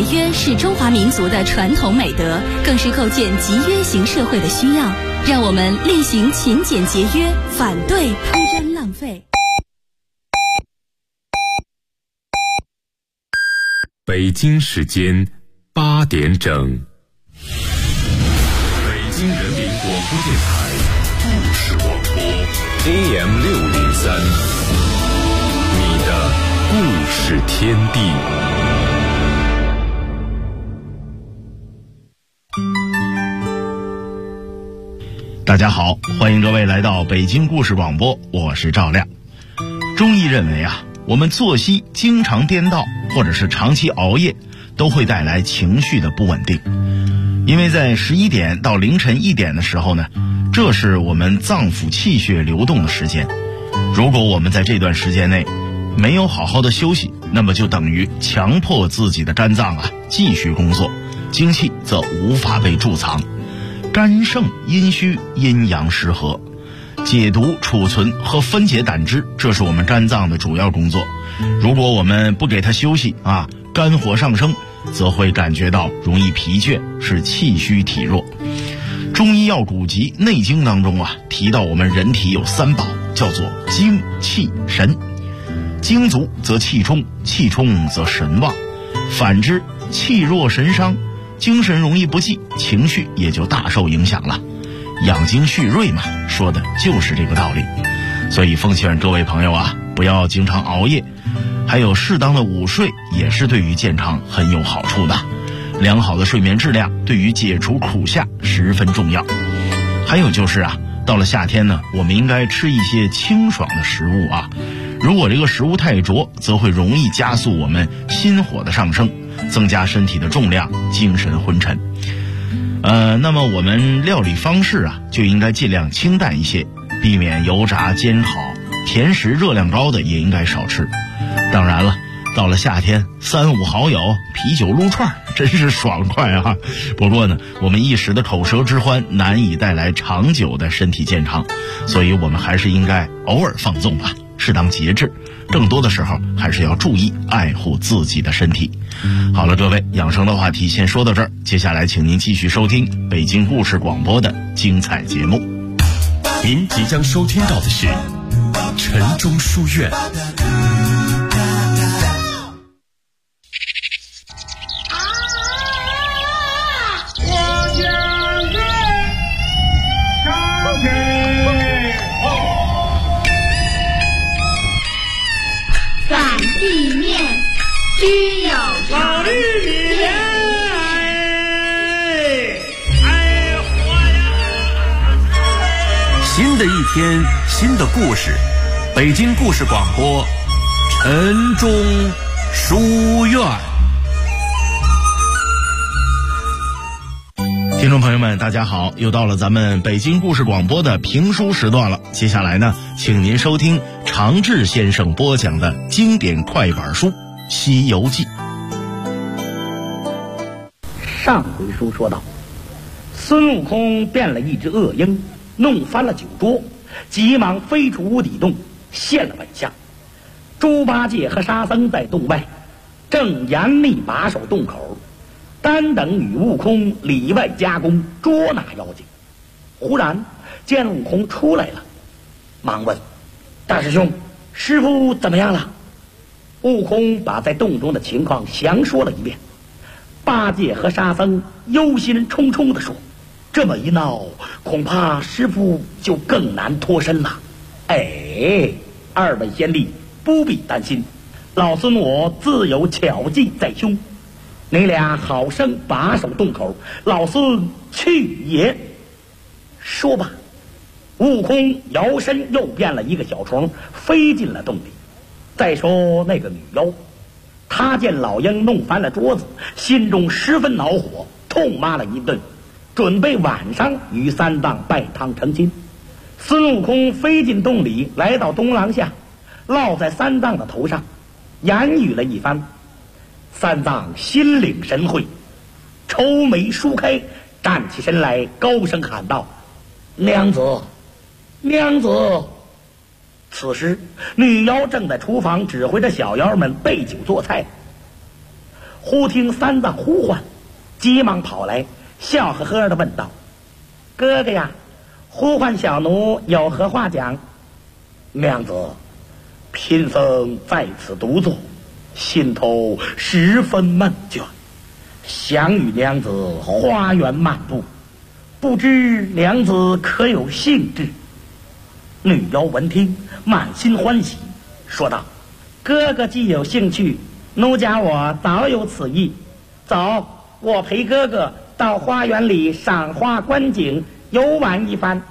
约是中华民族的传统美德，更是构建集约型社会的需要。让我们厉行勤俭节约，反对铺张浪费。 北京时间8点整，北京人民广播电台故事广播 AM603，你的故事天地。 大家好，欢迎各位来到北京故事广播，我是赵亮。中医认为我们作息经常颠倒或者是长期熬夜，都会带来情绪的不稳定。因为在11点到凌晨1点的时候呢，这是我们脏腑气血流动的时间。如果我们在这段时间内没有好好的休息，那么就等于强迫自己的肝脏继续工作，精气则无法被贮藏。肝盛阴虚，阴阳失和，解毒、储存和分解胆汁，这是我们肝脏的主要工作。如果我们不给它休息肝火上升，则会感觉到容易疲倦，是气虚体弱。中医药古籍《内经》当中提到我们人体有3宝，叫做精、气、神。精足则气充，气充则神旺，反之气弱神伤，精神容易不济，情绪也就大受影响了。养精蓄锐嘛，说的就是这个道理。所以奉劝各位朋友不要经常熬夜，还有适当的午睡也是对于健康很有好处的。良好的睡眠质量对于解除苦夏十分重要。还有就是到了夏天呢，我们应该吃一些清爽的食物如果这个食物太浊，则会容易加速我们心火的上升，增加身体的重量，精神昏沉。那么我们料理方式就应该尽量清淡一些，避免油炸煎炒，甜食热量高的也应该少吃。当然了，到了夏天，3、5好友啤酒撸串真是爽快不过呢，我们一时的口舌之欢难以带来长久的身体健康，所以我们还是应该偶尔放纵吧，适当节制，更多的时候还是要注意爱护自己的身体。好了，各位，养生的话题先说到这儿，接下来请您继续收听北京故事广播的精彩节目。 您即将收听到的是晨钟书院。新的一天，新的故事，北京故事广播，晨钟书院。 听众朋友们，大家好，又到了咱们北京故事广播的评书时段了。接下来呢，请您收听常志先生播讲的经典快板书《西游记》。 上回书说到，孙悟空变了一只恶鹰，弄翻了酒桌，急忙飞出无底洞，现了本相。猪八戒和沙僧在洞外正严密把守洞口，单等与悟空里外夹攻，捉拿妖精。忽然见悟空出来了，忙问：大师兄，师傅怎么样了？悟空把在洞中的情况详说了一遍。八戒和沙僧忧心忡忡地说：这么一闹，恐怕师傅就更难脱身了。二位贤弟不必担心，老孙我自有巧计在胸，你俩好生把守洞口，老孙去也。说罢，悟空摇身又变了一个小虫，飞进了洞里。再说那个女妖，他见老鹰弄翻了桌子，心中十分恼火，痛骂了一顿，准备晚上与三藏拜堂成亲。孙悟空飞进洞里，来到东廊下，落在三藏的头上，言语了一番。三藏心领神会，愁眉舒开，站起身来，高声喊道：娘子，娘子！此时女妖正在厨房指挥着小妖们备酒做菜。 忽听三藏呼唤，急忙跑来，笑呵呵的问道：“哥哥呀，呼唤小奴有何话讲？”娘子，贫僧在此独坐，心头十分闷倦，想与娘子花园漫步，不知娘子可有兴致？女妖闻听，满心欢喜，说道：“哥哥既有兴趣，奴家我早有此意。走，我陪哥哥到花园里赏花观景，游玩一番。”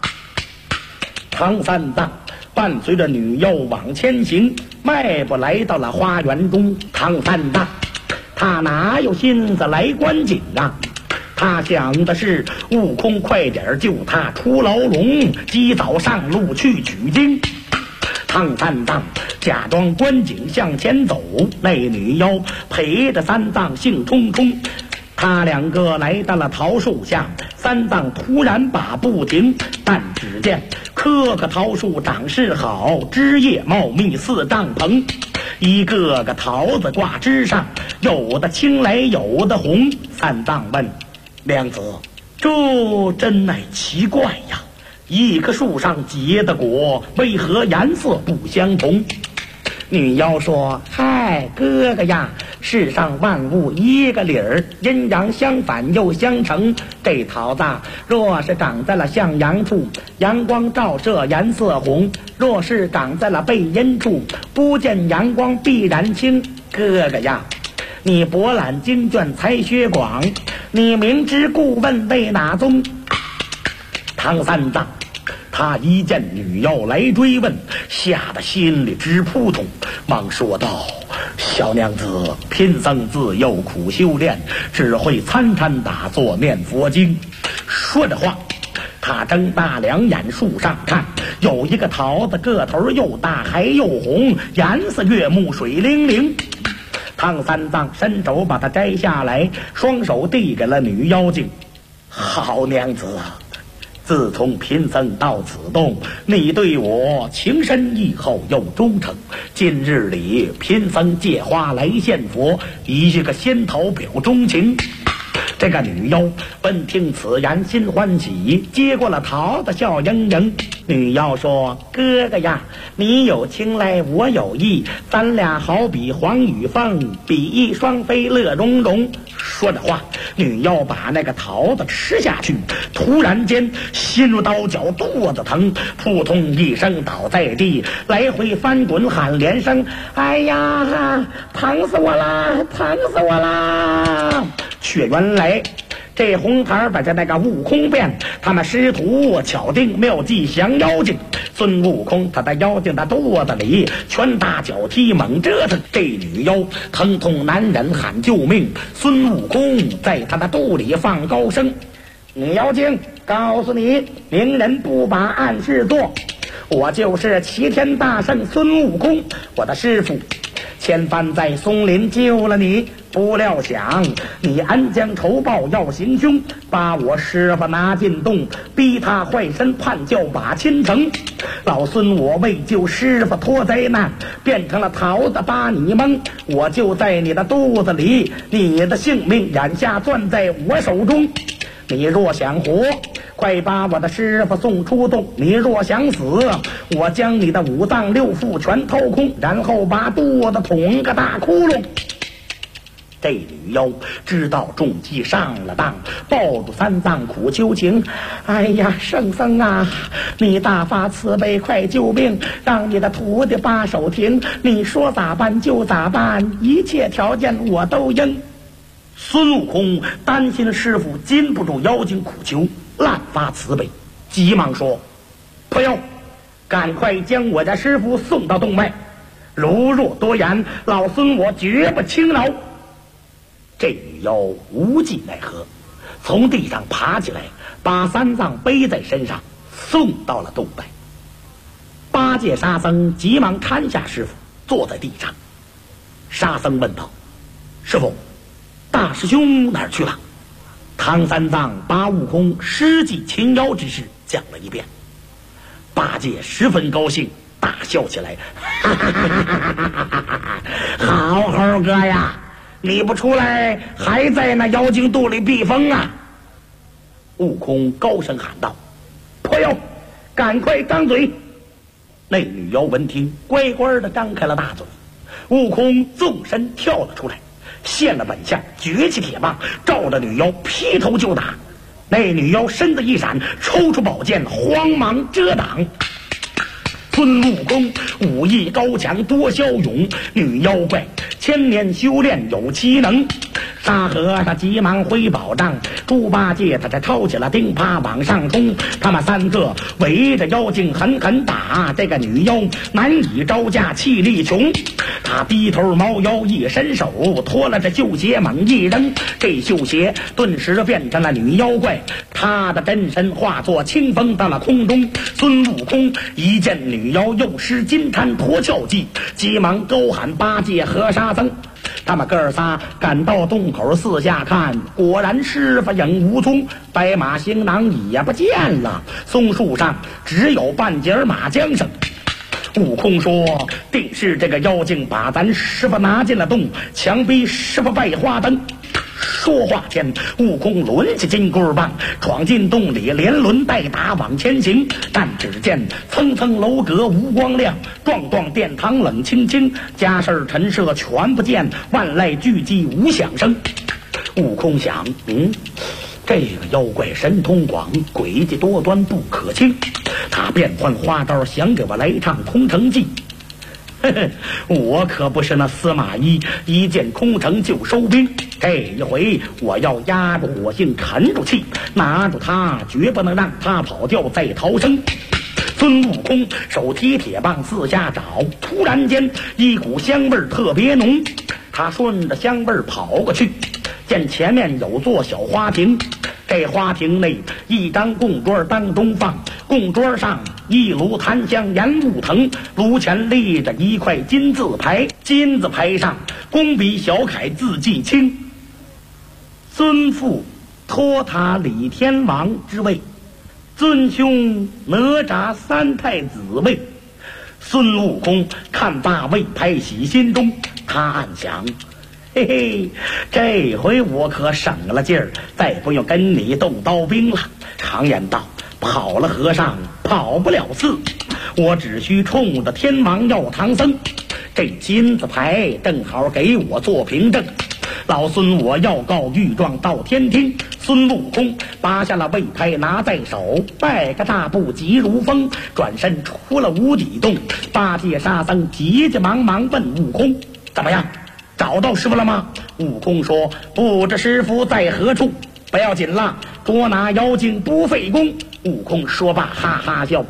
唐三藏伴随着女妖往前行，迈步来到了花园中。唐三藏他哪有心思来观景啊？他想的是悟空快点救他出牢笼，及早上路去取经。唐三藏假装观景向前走，那女妖陪着三藏兴冲冲。他两个来到了桃树下，三藏突然把步停，但只见棵棵桃树长势好，枝叶茂密似帐篷，一个个桃子挂枝上，有的青来有的红。三藏问娘子：“这真乃奇怪呀，一棵树上结的果为何颜色不相同？”女妖说：“嗨，哥哥呀，世上万物一个理儿，阴阳相反又相成。这桃子若是长在了向阳处，阳光照射颜色红；若是长在了背阴处，不见阳光必然青。哥哥呀，你博览经卷，才学广，你明知故问为哪宗？”唐三藏他一见女妖来追问，吓得心里直扑通，忙说道：“小娘子，贫僧自幼苦修炼，只会参参打坐念佛经。”说着话，他睁大两眼树上看，有一个桃子，个头又大还又红，颜色悦目水灵灵。唐三藏伸手把它摘下来，双手递给了女妖精：“好娘子啊，自从贫僧到此洞，你对我情深义厚又忠诚。今日里贫僧借花来献佛，以个仙桃表忠情。”这个女妖闻听此言，心欢喜，接过了桃子，笑盈盈。女妖说：“哥哥呀，你有情来我有意，咱俩好比黄与凤，比翼双飞乐融融。”说着话，女妖把那个桃子吃下去，突然间心如刀绞，肚子疼，扑通一声倒在地，来回翻滚，喊连声：“哎呀，疼死我啦，疼死我啦！”却原来这红孩把这那个悟空变，他们师徒巧定妙计降妖精。孙悟空他在妖精的肚子里拳打脚踢猛折腾，这女妖疼痛难忍，喊救命。孙悟空在他的肚里放高声：“女妖精，告诉你，明人不把暗事做，我就是齐天大圣孙悟空，我的师傅千帆在松林救了你，不料想你恩将仇报要行凶，把我师傅拿进洞，逼他坏身叛教把亲成。老孙我为救师傅脱灾难，变成了桃子把你蒙，我就在你的肚子里，你的性命眼下攥在我手中。你若想活，快把我的师傅送出洞；你若想死，我将你的五脏六腑全掏空，然后把肚子捅个大窟窿。”这女妖知道中计上了当，抱住三藏苦求情：“哎呀，圣僧啊，你大发慈悲，快救命，让你的徒弟把手停，你说咋办就咋办，一切条件我都应。”孙悟空担心师傅禁不住妖精苦求，滥发慈悲，急忙说：“不用，赶快将我家师傅送到洞外，如若多言，老孙我绝不轻饶。”这女妖无计奈何，从地上爬起来，把三藏背在身上，送到了洞外。八戒沙僧急忙搀下师傅，坐在地上。沙僧问道：“师傅，大师兄哪儿去了？”唐三藏把悟空施计擒妖之事讲了一遍。八戒十分高兴，大笑起来：“好猴哥呀， 你不出来，还在那妖精肚里避风啊！悟空高声喊道：“破妖，赶快张嘴！”那女妖闻听，乖乖的张开了大嘴。悟空纵身跳了出来，现了本相，举起铁棒，照着女妖劈头就打。那女妖身子一闪，抽出宝剑，慌忙遮挡。孙悟空武艺高强，多骁勇，女妖怪千年修炼有其能。沙和尚急忙挥宝杖，猪八戒他这抄起了钉耙往上冲，他们三个围着妖精狠狠打。这个女妖难以招架，气力穷。他低头猫腰一伸手，脱了这绣鞋猛一扔，这绣鞋顿时变成了女妖怪，他的真身化作清风到了空中。孙悟空一见女妖又施金蝉脱壳计，急忙高喊八戒和沙僧。他们哥仨赶到洞口四下看，果然师傅影无踪，白马行囊也不见了，松树上只有半截马缰绳。悟空说：“定是这个妖精把咱师傅拿进了洞，强逼师傅拜花灯。”说话间，悟空抡起金箍棒，闯进洞里，连轮带打往前行。但只见层层楼阁无光亮，幢幢殿堂冷清清，家事陈设全不见，万籁俱寂无响声。悟空想，这个妖怪神通广，诡计多端，不可轻。他变换花招，想给我来唱空城计。我可不是那司马懿，一见空城就收兵。这一回我要压住火性，沉住气，拿住他，绝不能让他跑掉再逃生。孙悟空手提铁棒四下找，突然间一股香味特别浓，他顺着香味跑过去，见前面有座小花亭。这花亭内一张供桌当中放，供桌上一炉檀香燃雾腾，炉前立着一块金字牌，金字牌上工笔小楷字迹清：尊父托塔李天王之位，尊兄哪吒三太子位。孙悟空看罢位牌喜心中，他暗想：嘿嘿，这回我可省了劲儿，再不用跟你动刀兵了。常言道，跑了和尚跑不了寺，我只需冲着天王要唐僧。这金字牌正好给我做凭证，老孙我要告御状到天庭。孙悟空拔下了位牌拿在手，迈个大步急如风，转身出了无底洞。八戒沙僧急急忙忙问悟空：怎么样，找到师傅了吗？悟空说：不知师傅在何处。不要紧了，捉拿妖精不费功。悟空说罢哈哈笑，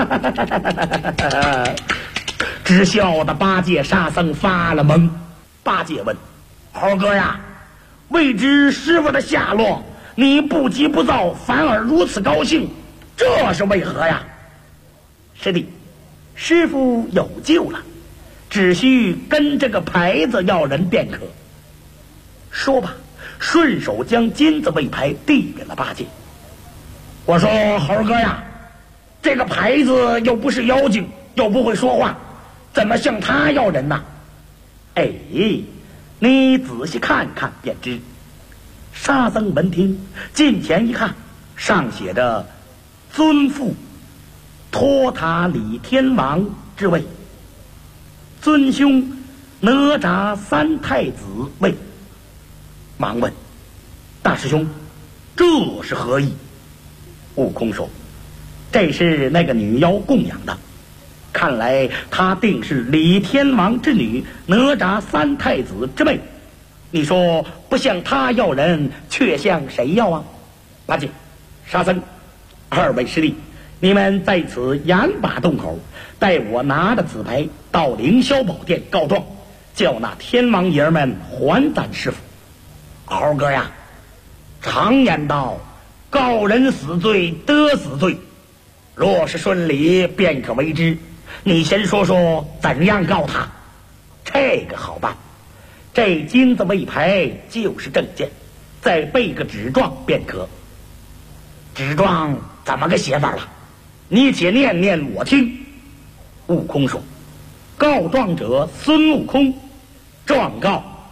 只笑的八戒沙僧发了懵。八戒问：猴哥呀，未知师傅的下落，你不急不躁，反而如此高兴，这是为何呀？师弟，师傅有救了，只需跟这个牌子要人便可。说吧，顺手将金字位牌递给了八戒。我说猴哥呀，这个牌子又不是妖精，又不会说话，怎么向他要人呢？哎，你仔细看看便知。沙僧闻听，近前一看，上写着尊父托塔李天王之位，尊兄哪吒三太子位。忙问：大师兄，这是何意？悟空说：这是那个女妖供养的，看来她定是李天王之女，哪吒三太子之妹。你说不向他要人，却向谁要啊？八戒、沙僧，二位师弟，你们在此严把洞口，待我拿着此牌到凌霄宝殿告状，叫那天王爷们还咱师傅。猴哥呀，常言道，告人死罪得死罪，若是顺理便可为之。你先说说怎样告他？这个好办，这金字位牌就是证件，再备个纸状便可。纸状怎么个写法了？你且念念我听。悟空说：告状者孙悟空，状告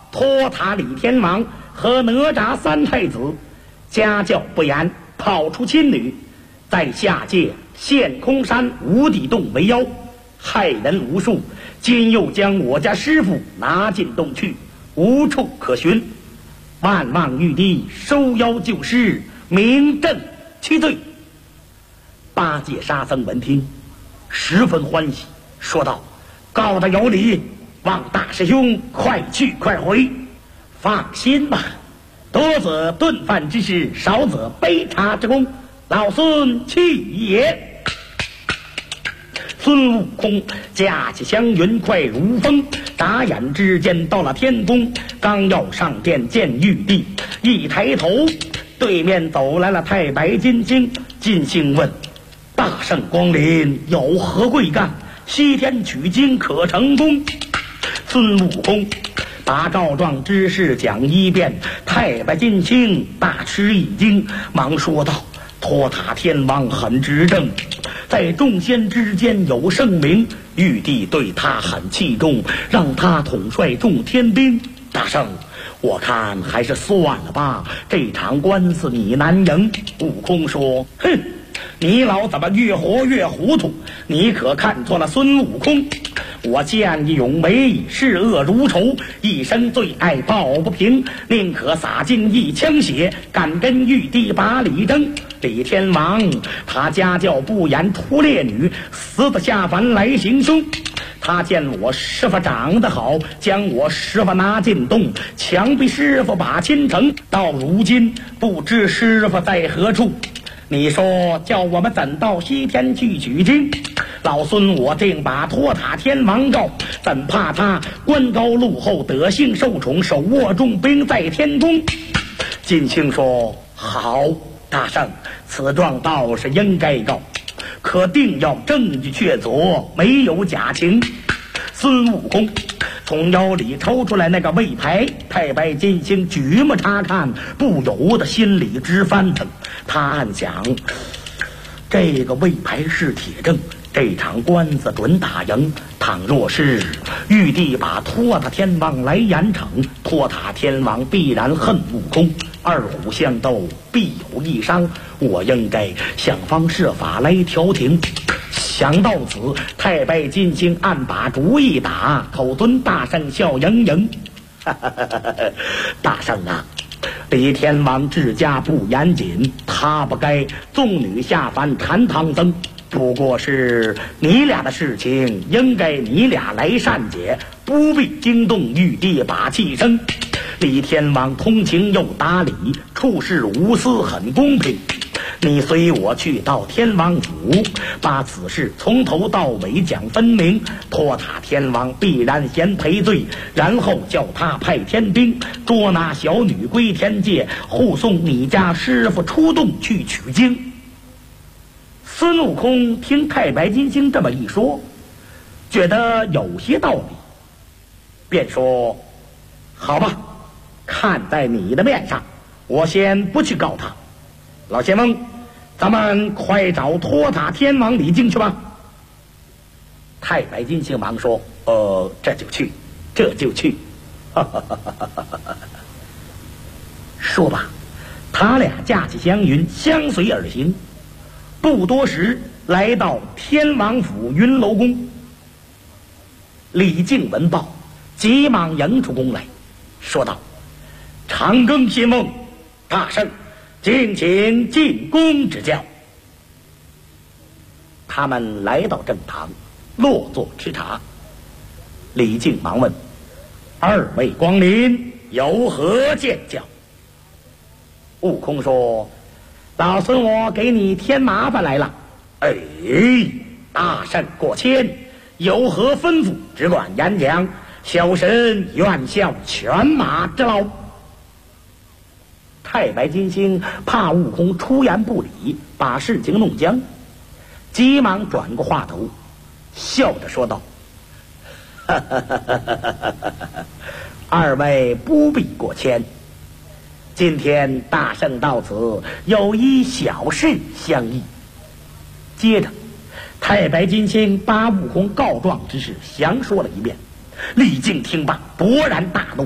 托塔李天王和哪吒三太子家教不严，跑出亲女，在下界陷空山无底洞为妖，害人无数，今又将我家师傅拿进洞去，无处可寻，万望玉帝收妖救师，明正其罪。八戒沙僧闻听十分欢喜，说道：告得有理，望大师兄快去快回。放心吧，多则顿饭之事，少则杯茶之功，老孙去也。孙悟空驾起祥云快如风，眨眼之间到了天宫，刚要上殿见玉帝，一抬头，对面走来了太白金星。金星问：大圣光临，有何贵干？西天取经可成功？孙悟空把告状之事讲一遍，太白金星大吃一惊，忙说道：托塔天王很执政，在众仙之间有盛名，玉帝对他很器重，让他统帅众天兵。大圣，我看还是算了吧，这场官司你难赢。悟空说：哼，你老怎么越活越糊涂？你可看错了孙悟空。我见义勇为，视恶如仇，一生最爱抱不平，宁可洒尽一腔血，敢跟玉帝把理争。李天王他家教不严，屠烈女，死得下凡来行凶。他见我师傅长得好，将我师傅拿进洞，强逼师傅把亲成。到如今不知师傅在何处，你说叫我们怎到西天去取经？老孙我定把托塔天王告，怎怕他官高禄厚，德性受宠，手握重兵在天宫？金星说：好，大圣，此状倒是应该告，可定要证据确凿，没有假情。孙悟空从腰里抽出来那个魏牌，太白金星举目查看，不由得心里直翻腾。他暗想，这个魏牌是铁证，这场官司准打赢。倘若是玉帝把托塔天王来严惩，托塔天王必然恨悟空，二虎相斗必有一伤，我应该想方设法来调停。想到此，太白金星暗把主意打，口尊大圣笑盈盈。大圣啊，李天王治家不严谨，他不该纵女下凡缠唐僧，不过是你俩的事情，应该你俩来善解，不必惊动玉帝把气生。李天王通情又达理，处事无私很公平。你随我去到天王府，把此事从头到尾讲分明，托塔天王必然嫌赔罪，然后叫他派天兵捉拿小女归天界，护送你家师傅出洞去取经。孙悟空听太白金星这么一说，觉得有些道理，便说：好吧，看在你的面上，我先不去告他。老仙翁，咱们快找托塔天王李靖去吧。太白金星忙说：这就去，这就去。说吧，他俩驾起祥云，相随而行。不多时，来到天王府云楼宫。李靖闻报，急忙迎出宫来，说道：长庚仙翁，大圣，敬请进宫指教。他们来到正堂，落座吃茶。李靖忙问：二位光临，有何见教？悟空说：老孙我给你添麻烦来了。大圣过谦，有何吩咐，只管言讲，小神愿效犬马之劳。太白金星怕悟空出言不理，把事情弄僵，急忙转过话头，笑着说道：二位不必过谦，今天大圣到此，有一小事相议。接着太白金星把悟空告状之事详说了一遍。李靖听罢勃然大怒，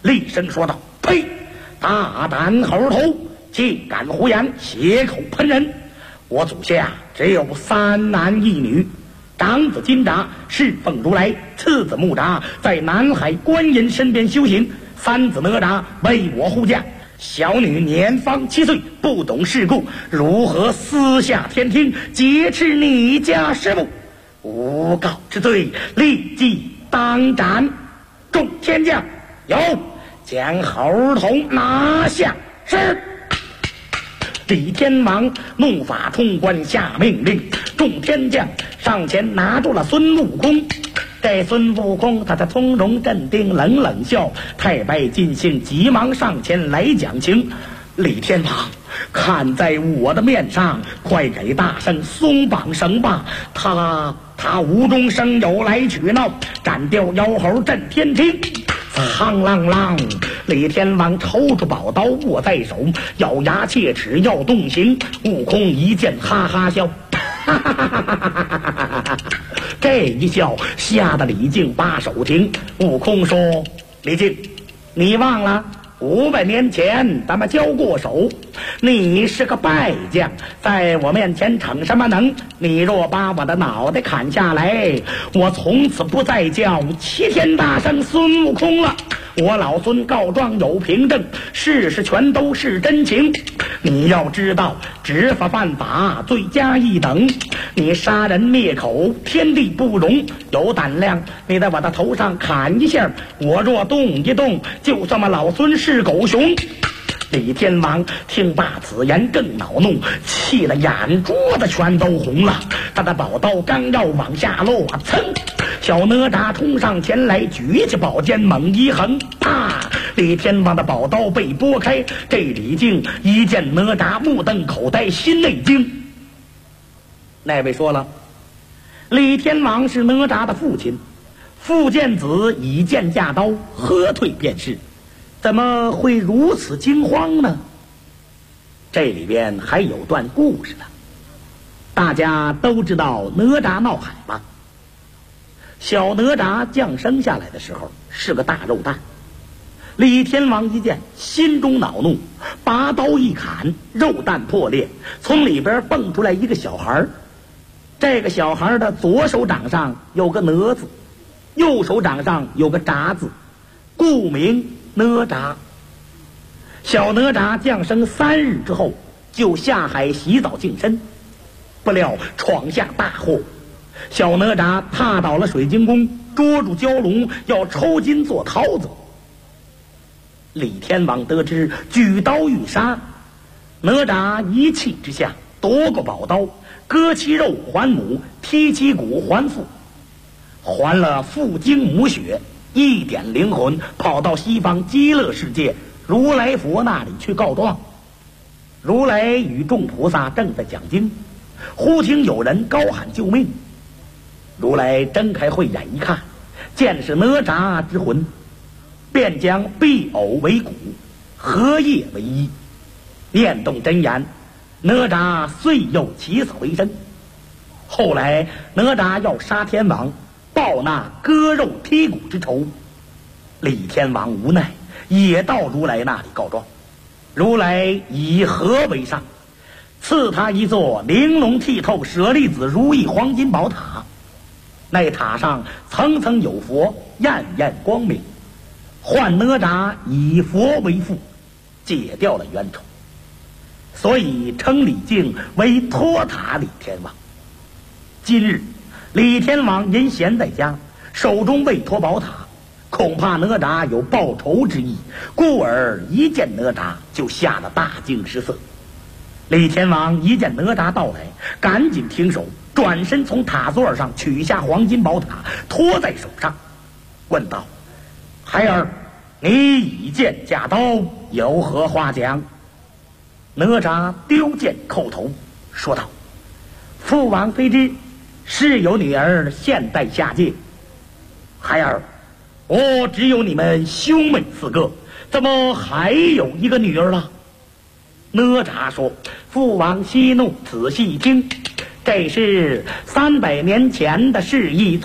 厉声说道：“呸！大胆猴头，竟敢胡言，血口喷人！我祖下只有3男1女，长子金吒侍奉如来，次子木吒在南海观音身边修行，三子哪吒为我护驾。小女年方7岁，不懂世故，如何私下天庭劫持你家师母？诬告之罪，立即当斩！众天将，有将猴头拿下！是。”李天王怒发冲冠，下命令，众天将上前拿住了孙悟空。这孙悟空他从容镇定，冷冷笑。太白金星急忙上前来讲情：“李天王，看在我的面上，快给大圣松绑绳吧！他无中生有来取闹，斩掉妖猴震天庭！”嘡啷啷，李天王抽出宝刀握在手，咬牙切齿要动刑。悟空一见，哈哈笑，哈哈哈哈哈！这一笑吓得李靖把手停。悟空说：“李靖，你忘了500年前咱们交过手，你是个败将，在我面前逞什么能？你若把我的脑袋砍下来，我从此不再叫齐天大圣孙悟空了。我老孙告状有凭证，事实全都是真情。你要知道，执法犯法，罪加一等。你杀人灭口，天地不容。有胆量，你在我的头上砍一下，我若动一动，就算我老孙是狗熊。”李天王听罢此言更恼怒，气得眼珠子全都红了。他的宝刀刚要往下落，噌！小哪吒冲上前来，举起宝剑猛一横，啪！李天王的宝刀被拨开。这李靖一见哪吒，目瞪口呆，心内惊。那位说了，李天王是哪吒的父亲，父见子以剑架刀，喝退便是，怎么会如此惊慌呢？这里边还有段故事呢。大家都知道哪吒闹海吧？小哪吒降生下来的时候是个大肉蛋，李天王一见，心中恼怒，拔刀一砍，肉蛋破裂，从里边蹦出来一个小孩。这个小孩的左手掌上有个哪字，右手掌上有个吒字，故名哪吒。小哪吒降生3日之后，就下海洗澡净身，不料闯下大祸。小哪吒踏倒了水晶宫，捉住蛟龙，要抽筋做桃子。李天王得知，举刀欲杀。哪吒一气之下夺过宝刀，割其肉还母，剔其骨还父，还了父精母血，一点灵魂，跑到西方极乐世界如来佛那里去告状。如来与众菩萨正在讲经，忽听有人高喊救命。如来睁开慧眼一看，见是哪吒之魂，便将碧藕为骨，荷叶为衣，念动真言，哪吒遂又起死回生。后来哪吒要杀天王，报那割肉剔骨之仇，李天王无奈，也到如来那里告状。如来以和为上，赐他一座玲珑剔透、舍利子如意黄金宝塔。那塔上层层有佛，艳艳光明，唤哪吒以佛为父，解掉了冤仇，所以称李靖为托塔李天王。今日李天王因闲在家，手中未托宝塔，恐怕哪吒有报仇之意，故而一见哪吒就吓得大惊失色。李天王一见哪吒到来，赶紧停手，转身从塔座上取下黄金宝塔，托在手上，问道：“孩儿，你以剑架刀，有何话讲？”哪吒丢剑叩头，说道：“父王非知，是有女儿现在下界。孩儿，我只有你们兄妹4个，怎么还有一个女儿了？”哪吒说：“父王息怒，仔细听，这是300年前的事一宗。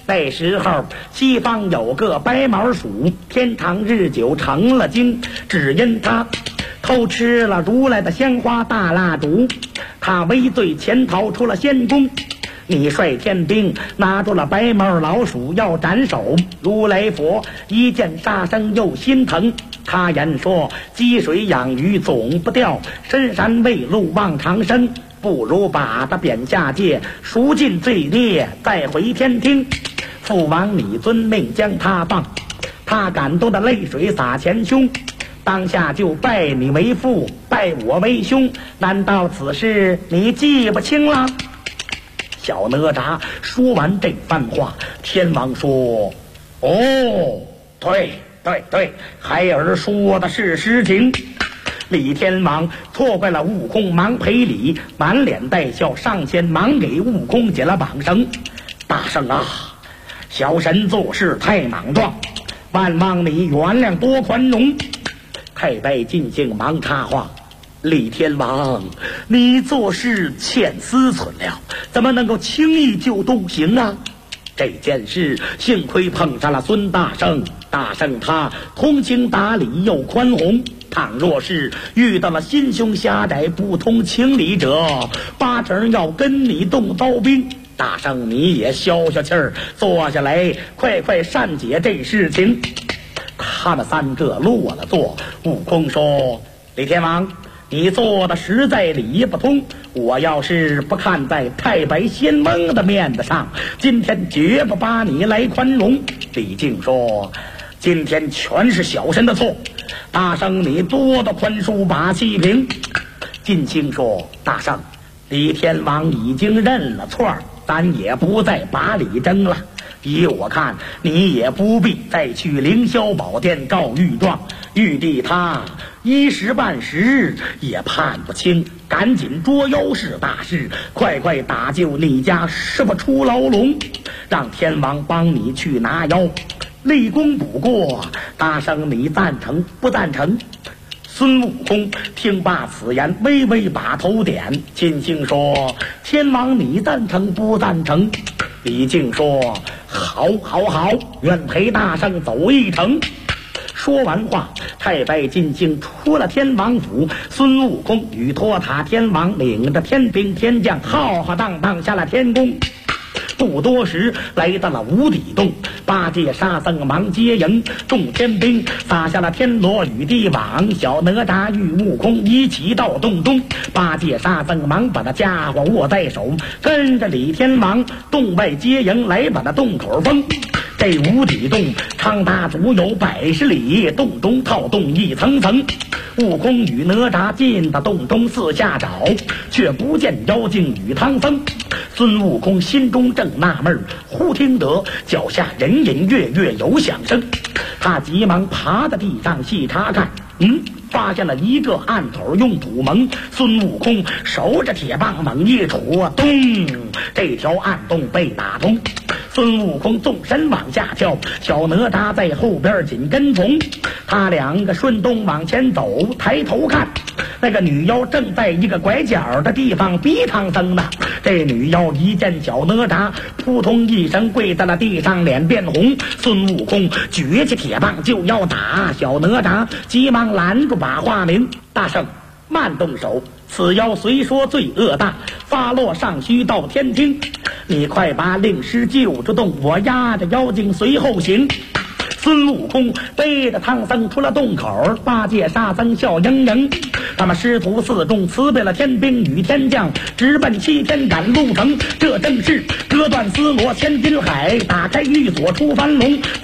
那时候西方有个白毛鼠，天长日久成了精，只因他偷吃了如来的香花大蜡烛，他畏罪潜逃出了仙宫。你率天兵拿住了白毛老鼠要斩首，如来佛一见杀生又心疼，他言说积水养鱼总不掉，深山未路望长生，不如把他贬下界，赎尽罪孽再回天庭。父王你遵命将他放，他感动的泪水洒前胸，当下就拜你为父，拜我为兄，难道此事你记不清了？小哪吒说完这番话，天王说：哦，对，孩儿说的是实情。李天王错怪了悟空，忙赔礼，满脸带笑上前忙给悟空解了绑绳。大圣啊，小神做事太莽撞，万望你原谅多宽容。太白金星忙插话：李天王，你做事欠思忖了，怎么能够轻易就动刑啊？这件事幸亏碰上了孙大圣，大圣他通情达理又宽宏，倘若是遇到了心胸狭窄不通情理者，八成要跟你动刀兵。大圣你也消消气儿，坐下来快善解这事情。他们三个落了座，悟空说：李天王，你做的实在理不通，我要是不看在太白仙翁的面子上，今天绝不把你来宽容。李靖说：今天全是小神的错，大圣你多的宽恕把气平。金星说：大圣，李天王已经认了错，咱也不再把理争了。依我看，你也不必再去凌霄宝殿告御状，玉帝他一时半时也判不清，赶紧捉妖是大事，快打救你家师傅出牢笼，让天王帮你去拿妖，立功补过。大圣你赞成不赞成？孙悟空听罢此言，微微把头点。金星说：天王你赞成不赞成？李靖说：好，愿陪大圣走一程。说完话，太白金星出了天王府，孙悟空与托塔天王领着天兵天将浩浩荡荡下了天宫。不多时来到了无底洞，八戒沙僧忙接迎，众天兵撒下了天罗与地网，小哪吒与悟空一起到洞中，八戒沙僧忙把那家伙握在手，跟着李天王洞外接迎，来把那洞口封。这无底洞长达足有100里，洞中套洞一层层。悟空与哪吒进到洞中四下找，却不见妖精与唐僧。孙悟空心中正纳闷，忽听得脚下隐隐约约有响声，他急忙爬到地上细查看，发现了一个暗口用土蒙。孙悟空手着铁棒猛一杵，咚，这条暗洞被打通。孙悟空纵身往下跳，小哪吒在后边紧跟从。他两个顺洞往前走，抬头看，那个女妖正在一个拐角的地方逼唐僧呢。这女妖一见小哪吒，扑通一声跪在了地上，脸变红。孙悟空举起铁棒就要打，小哪吒急忙拦住，把话明：大圣慢动手，此妖虽说罪恶大，发落尚需到天庭，你快把令师救出洞，我押着妖精随后行。孙悟空背着唐僧出了洞口，八戒沙僧笑盈盈，他们师徒四众辞别了天兵与天将，直奔西天赶路程。这正是割断丝罗千金海，打开玉锁出樊笼。